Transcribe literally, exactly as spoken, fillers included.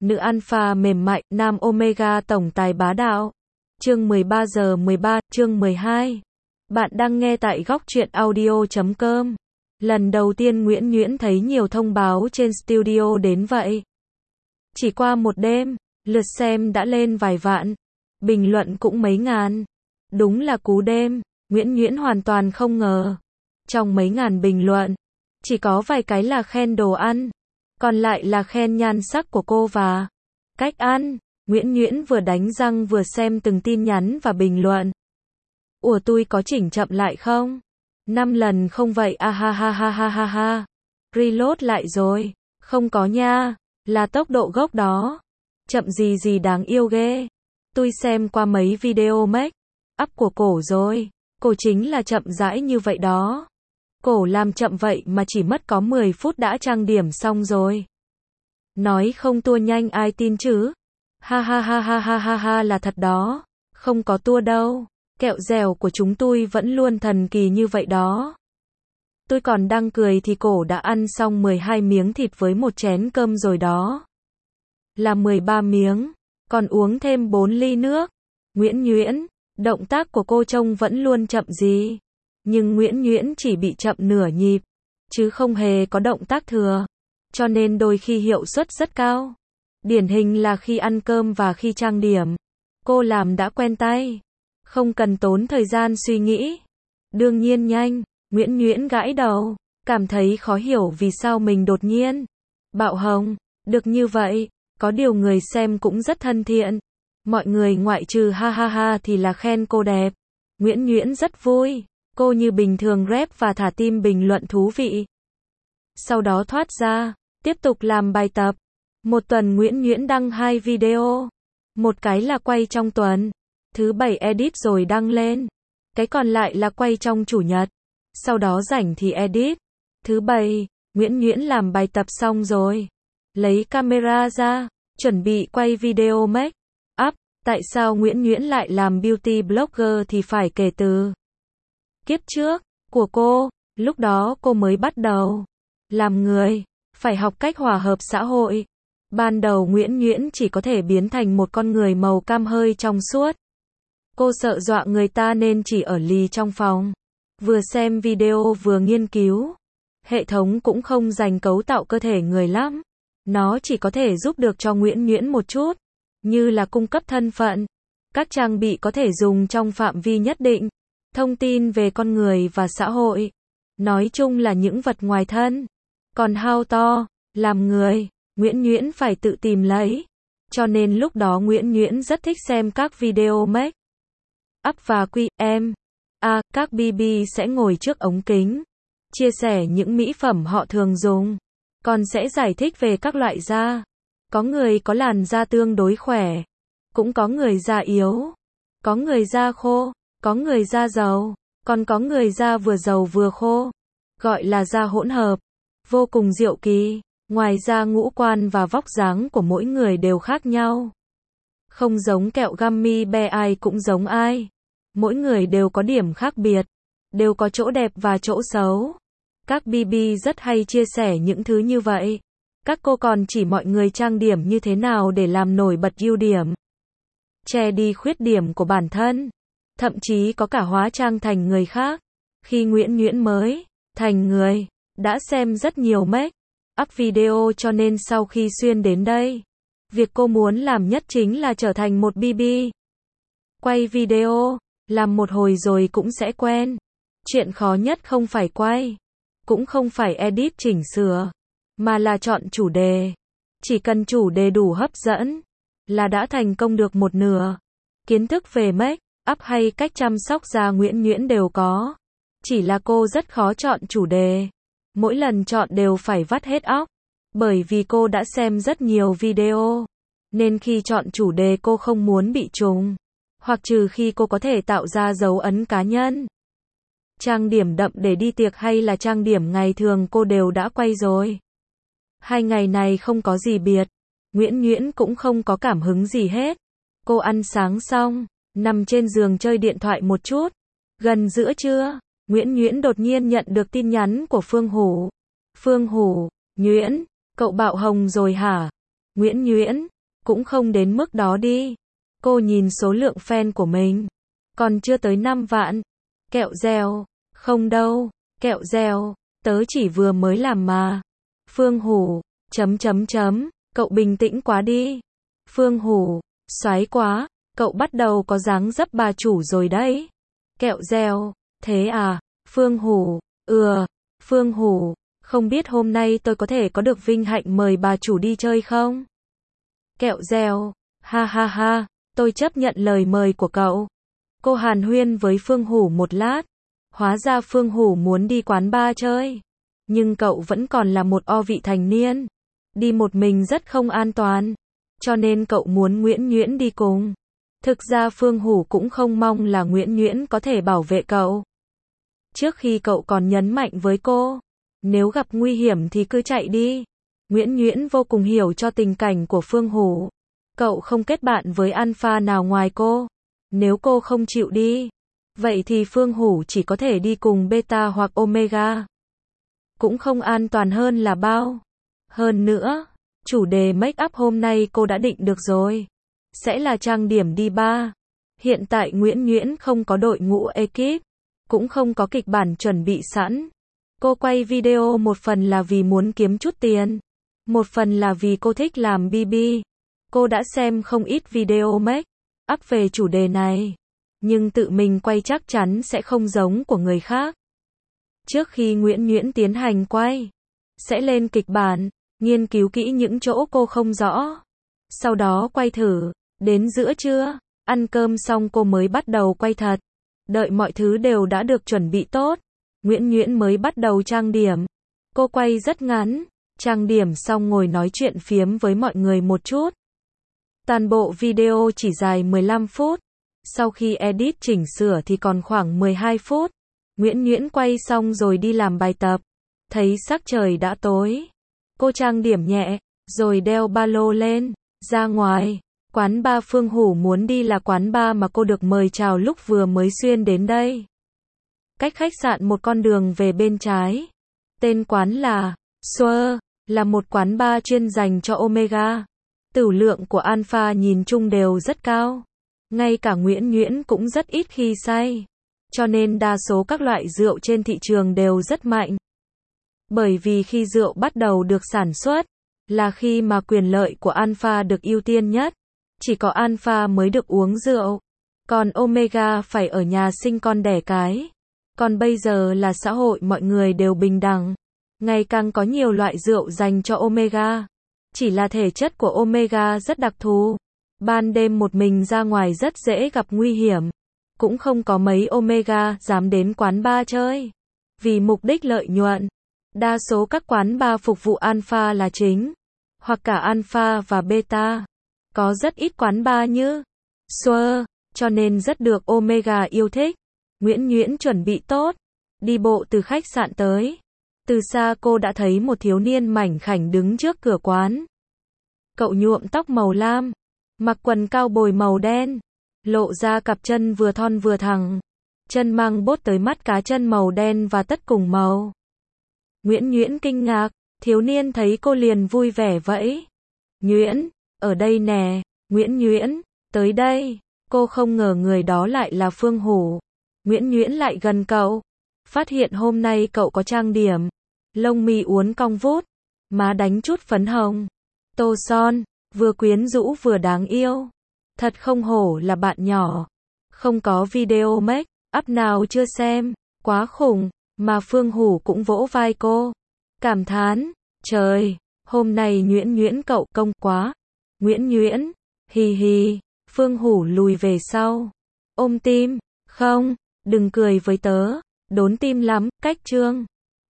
nữ alpha mềm mại, nam omega tổng tài bá đạo. Chương mười ba giờ mười ba, chương mười hai. Bạn đang nghe tại góc truyện audio chấm com. Lần đầu tiên Nguyễn Nhuyễn thấy nhiều thông báo trên studio đến vậy. Chỉ qua một đêm, lượt xem đã lên vài vạn, bình luận cũng mấy ngàn. Đúng là cú đêm, Nguyễn Nhuyễn hoàn toàn không ngờ. Trong mấy ngàn bình luận, chỉ có vài cái là khen đồ ăn, còn lại là khen nhan sắc của cô và cách ăn. Nguyễn Nhuyễn vừa đánh răng vừa xem từng tin nhắn và bình luận. Ủa tôi có chỉnh chậm lại không? Năm lần không vậy à ha ha ha ha ha ha. Reload lại rồi. Không có nha, là tốc độ gốc đó. Chậm gì gì đáng yêu ghê. Tôi xem qua mấy video make up của cổ rồi. Cổ chính là chậm rãi như vậy đó. Cổ làm chậm vậy mà chỉ mất có mười phút đã trang điểm xong rồi. Nói không tua nhanh ai tin chứ? Ha ha ha ha ha ha ha là thật đó. Không có tua đâu. Kẹo dẻo của chúng tôi vẫn luôn thần kỳ như vậy đó. Tôi còn đang cười thì cổ đã ăn xong mười hai miếng thịt với một chén cơm rồi đó. Là mười ba miếng. Còn uống thêm bốn ly nước. Nguyễn Nhuyễn, động tác của cô trông vẫn luôn chậm gì. Nhưng Nguyễn Nhuyễn chỉ bị chậm nửa nhịp, chứ không hề có động tác thừa. Cho nên đôi khi hiệu suất rất cao. Điển hình là khi ăn cơm và khi trang điểm. Cô làm đã quen tay. Không cần tốn thời gian suy nghĩ. Đương nhiên nhanh. Nguyễn Nhuyễn gãi đầu. Cảm thấy khó hiểu vì sao mình đột nhiên bạo hồng. Được như vậy. Có điều người xem cũng rất thân thiện. Mọi người ngoại trừ ha ha ha thì là khen cô đẹp. Nguyễn Nhuyễn rất vui. Cô như bình thường rep và thả tim bình luận thú vị. Sau đó thoát ra. Tiếp tục làm bài tập. Một tuần Nguyễn Nhuyễn đăng hai video. Một cái là quay trong tuần. Thứ bảy edit rồi đăng lên. Cái còn lại là quay trong chủ nhật. Sau đó rảnh thì edit. Thứ bảy, Nguyễn Nhuyễn làm bài tập xong rồi. Lấy camera ra. Chuẩn bị quay video make up. Tại sao Nguyễn Nhuyễn lại làm beauty blogger thì phải kể từ kiếp trước của cô. Lúc đó cô mới bắt đầu làm người. Phải học cách hòa hợp xã hội. Ban đầu Nguyễn Nhuyễn chỉ có thể biến thành một con người màu cam hơi trong suốt. Cô sợ dọa người ta nên chỉ ở lì trong phòng. Vừa xem video vừa nghiên cứu. Hệ thống cũng không dành cấu tạo cơ thể người lắm. Nó chỉ có thể giúp được cho Nguyễn Nhuyễn một chút. Như là cung cấp thân phận. Các trang bị có thể dùng trong phạm vi nhất định. Thông tin về con người và xã hội. Nói chung là những vật ngoài thân. Còn how to, làm người, Nguyễn Nhuyễn phải tự tìm lấy. Cho nên lúc đó Nguyễn Nhuyễn rất thích xem các video make up và quy em. À, các bê bê sẽ ngồi trước ống kính. Chia sẻ những mỹ phẩm họ thường dùng. Còn sẽ giải thích về các loại da. Có người có làn da tương đối khỏe. Cũng có người da yếu. Có người da khô. Có người da dầu. Còn có người da vừa dầu vừa khô. Gọi là da hỗn hợp. Vô cùng diệu kỳ. Ngoài ra ngũ quan và vóc dáng của mỗi người đều khác nhau. Không giống kẹo gummy bear ai cũng giống ai. Mỗi người đều có điểm khác biệt. Đều có chỗ đẹp và chỗ xấu. Các bê bê rất hay chia sẻ những thứ như vậy. Các cô còn chỉ mọi người trang điểm như thế nào để làm nổi bật ưu điểm. Che đi khuyết điểm của bản thân. Thậm chí có cả hóa trang thành người khác. Khi Nguyễn Nhuyễn mới thành người, đã xem rất nhiều make up video cho nên sau khi xuyên đến đây, việc cô muốn làm nhất chính là trở thành một bê bê. Quay video, làm một hồi rồi cũng sẽ quen. Chuyện khó nhất không phải quay, cũng không phải edit chỉnh sửa, mà là chọn chủ đề. Chỉ cần chủ đề đủ hấp dẫn, là đã thành công được một nửa. Kiến thức về make up hay cách chăm sóc da Nguyễn Nhuyễn đều có. Chỉ là cô rất khó chọn chủ đề. Mỗi lần chọn đều phải vắt hết óc. Bởi vì cô đã xem rất nhiều video. Nên khi chọn chủ đề cô không muốn bị trùng. Hoặc trừ khi cô có thể tạo ra dấu ấn cá nhân. Trang điểm đậm để đi tiệc hay là trang điểm ngày thường cô đều đã quay rồi. Hai ngày này không có gì biệt. Nguyễn Nhuyễn cũng không có cảm hứng gì hết. Cô ăn sáng xong, nằm trên giường chơi điện thoại một chút. Gần giữa trưa, Nguyễn Nhuyễn đột nhiên nhận được tin nhắn của Phương Hủ. Phương Hủ, Nhuyễn, cậu bạo hồng rồi hả? Nguyễn Nhuyễn, Cũng không đến mức đó đi. Cô nhìn số lượng fan của mình. Còn chưa tới năm vạn. Kẹo dẻo. Không đâu. Kẹo dẻo. Tớ chỉ vừa mới làm mà. Phương Hủ. Chấm chấm chấm. Cậu bình tĩnh quá đi. Phương Hủ. Xoáy quá. Cậu bắt đầu có dáng dấp bà chủ rồi đấy. Kẹo dẻo. Thế à? Phương Hủ. Ừ. Phương Hủ. Không biết hôm nay tôi có thể có được vinh hạnh mời bà chủ đi chơi không? Kẹo dẻo. Ha ha ha. Tôi chấp nhận lời mời của cậu. Cô hàn huyên với Phương Hủ một lát. Hóa ra Phương Hủ muốn đi quán bar chơi. Nhưng cậu vẫn còn là một o vị thành niên. Đi một mình rất không an toàn. Cho nên cậu muốn Nguyễn Nhuyễn đi cùng. Thực ra Phương Hủ cũng không mong là Nguyễn Nhuyễn có thể bảo vệ cậu. Trước khi cậu còn nhấn mạnh với cô. Nếu gặp nguy hiểm thì cứ chạy đi. Nguyễn Nhuyễn vô cùng hiểu cho tình cảnh của Phương Hủ. Cậu không kết bạn với alpha nào ngoài cô. Nếu cô không chịu đi, vậy thì Phương Hủ chỉ có thể đi cùng beta hoặc omega. Cũng không an toàn hơn là bao. Hơn nữa, chủ đề make up hôm nay cô đã định được rồi. Sẽ là trang điểm đi bar. Hiện tại Nguyễn Nhuyễn không có đội ngũ ekip, cũng không có kịch bản chuẩn bị sẵn. Cô quay video một phần là vì muốn kiếm chút tiền, một phần là vì cô thích làm bê bê. Cô đã xem không ít video make up về chủ đề này, nhưng tự mình quay chắc chắn sẽ không giống của người khác. Trước khi Nguyễn Nhuyễn tiến hành quay, sẽ lên kịch bản, nghiên cứu kỹ những chỗ cô không rõ. Sau đó quay thử, đến giữa trưa, ăn cơm xong cô mới bắt đầu quay thật. Đợi mọi thứ đều đã được chuẩn bị tốt, Nguyễn Nhuyễn mới bắt đầu trang điểm. Cô quay rất ngắn, trang điểm xong ngồi nói chuyện phiếm với mọi người một chút. Toàn bộ video chỉ dài mười lăm phút. Sau khi edit chỉnh sửa thì còn khoảng mười hai phút. Nguyễn Nhuyễn quay xong rồi đi làm bài tập. Thấy sắc trời đã tối. Cô trang điểm nhẹ, rồi đeo ba lô lên, ra ngoài. Quán bar Phương Hủ muốn đi là quán bar mà cô được mời chào lúc vừa mới xuyên đến đây. Cách khách sạn một con đường về bên trái. Tên quán là Swir, là một quán bar chuyên dành cho Omega. Tửu lượng của alpha nhìn chung đều rất cao. Ngay cả Nguyễn Nhuyễn cũng rất ít khi say. Cho nên đa số các loại rượu trên thị trường đều rất mạnh. Bởi vì khi rượu bắt đầu được sản xuất, là khi mà quyền lợi của alpha được ưu tiên nhất. Chỉ có alpha mới được uống rượu. Còn Omega phải ở nhà sinh con đẻ cái. Còn bây giờ là xã hội mọi người đều bình đẳng. Ngày càng có nhiều loại rượu dành cho Omega. Chỉ là thể chất của Omega rất đặc thù. Ban đêm một mình ra ngoài rất dễ gặp nguy hiểm. Cũng không có mấy Omega dám đến quán bar chơi. Vì mục đích lợi nhuận. Đa số các quán bar phục vụ alpha là chính. Hoặc cả alpha và beta. Có rất ít quán bar như Swir, cho nên rất được Omega yêu thích. Nguyễn Nhuyễn chuẩn bị tốt. Đi bộ từ khách sạn tới. Từ xa cô đã thấy một thiếu niên mảnh khảnh đứng trước cửa quán. Cậu nhuộm tóc màu lam, mặc quần cao bồi màu đen, lộ ra cặp chân vừa thon vừa thẳng. Chân mang bốt tới mắt cá chân màu đen và tất cùng màu. Nguyễn Nhuyễn kinh ngạc, thiếu niên thấy cô liền vui vẻ vẫy. Nhuyễn, ở đây nè, Nguyễn Nhuyễn, tới đây. Cô không ngờ người đó lại là Phương Hủ. Nguyễn Nhuyễn lại gần cậu. Phát hiện hôm nay cậu có trang điểm. Lông mi uốn cong vút. Má đánh chút phấn hồng. Tô son, vừa quyến rũ vừa đáng yêu. Thật không hổ là bạn nhỏ. Không có video make up nào chưa xem. Quá khủng. Mà Phương Hủ cũng vỗ vai cô. Cảm thán. Trời, hôm nay Nhuyễn Nhuyễn cậu công quá. Nguyễn Nhuyễn. Hì hì. Phương Hủ lùi về sau. Ôm tim. Không, đừng cười với tớ. Đốn tim lắm, cách trương.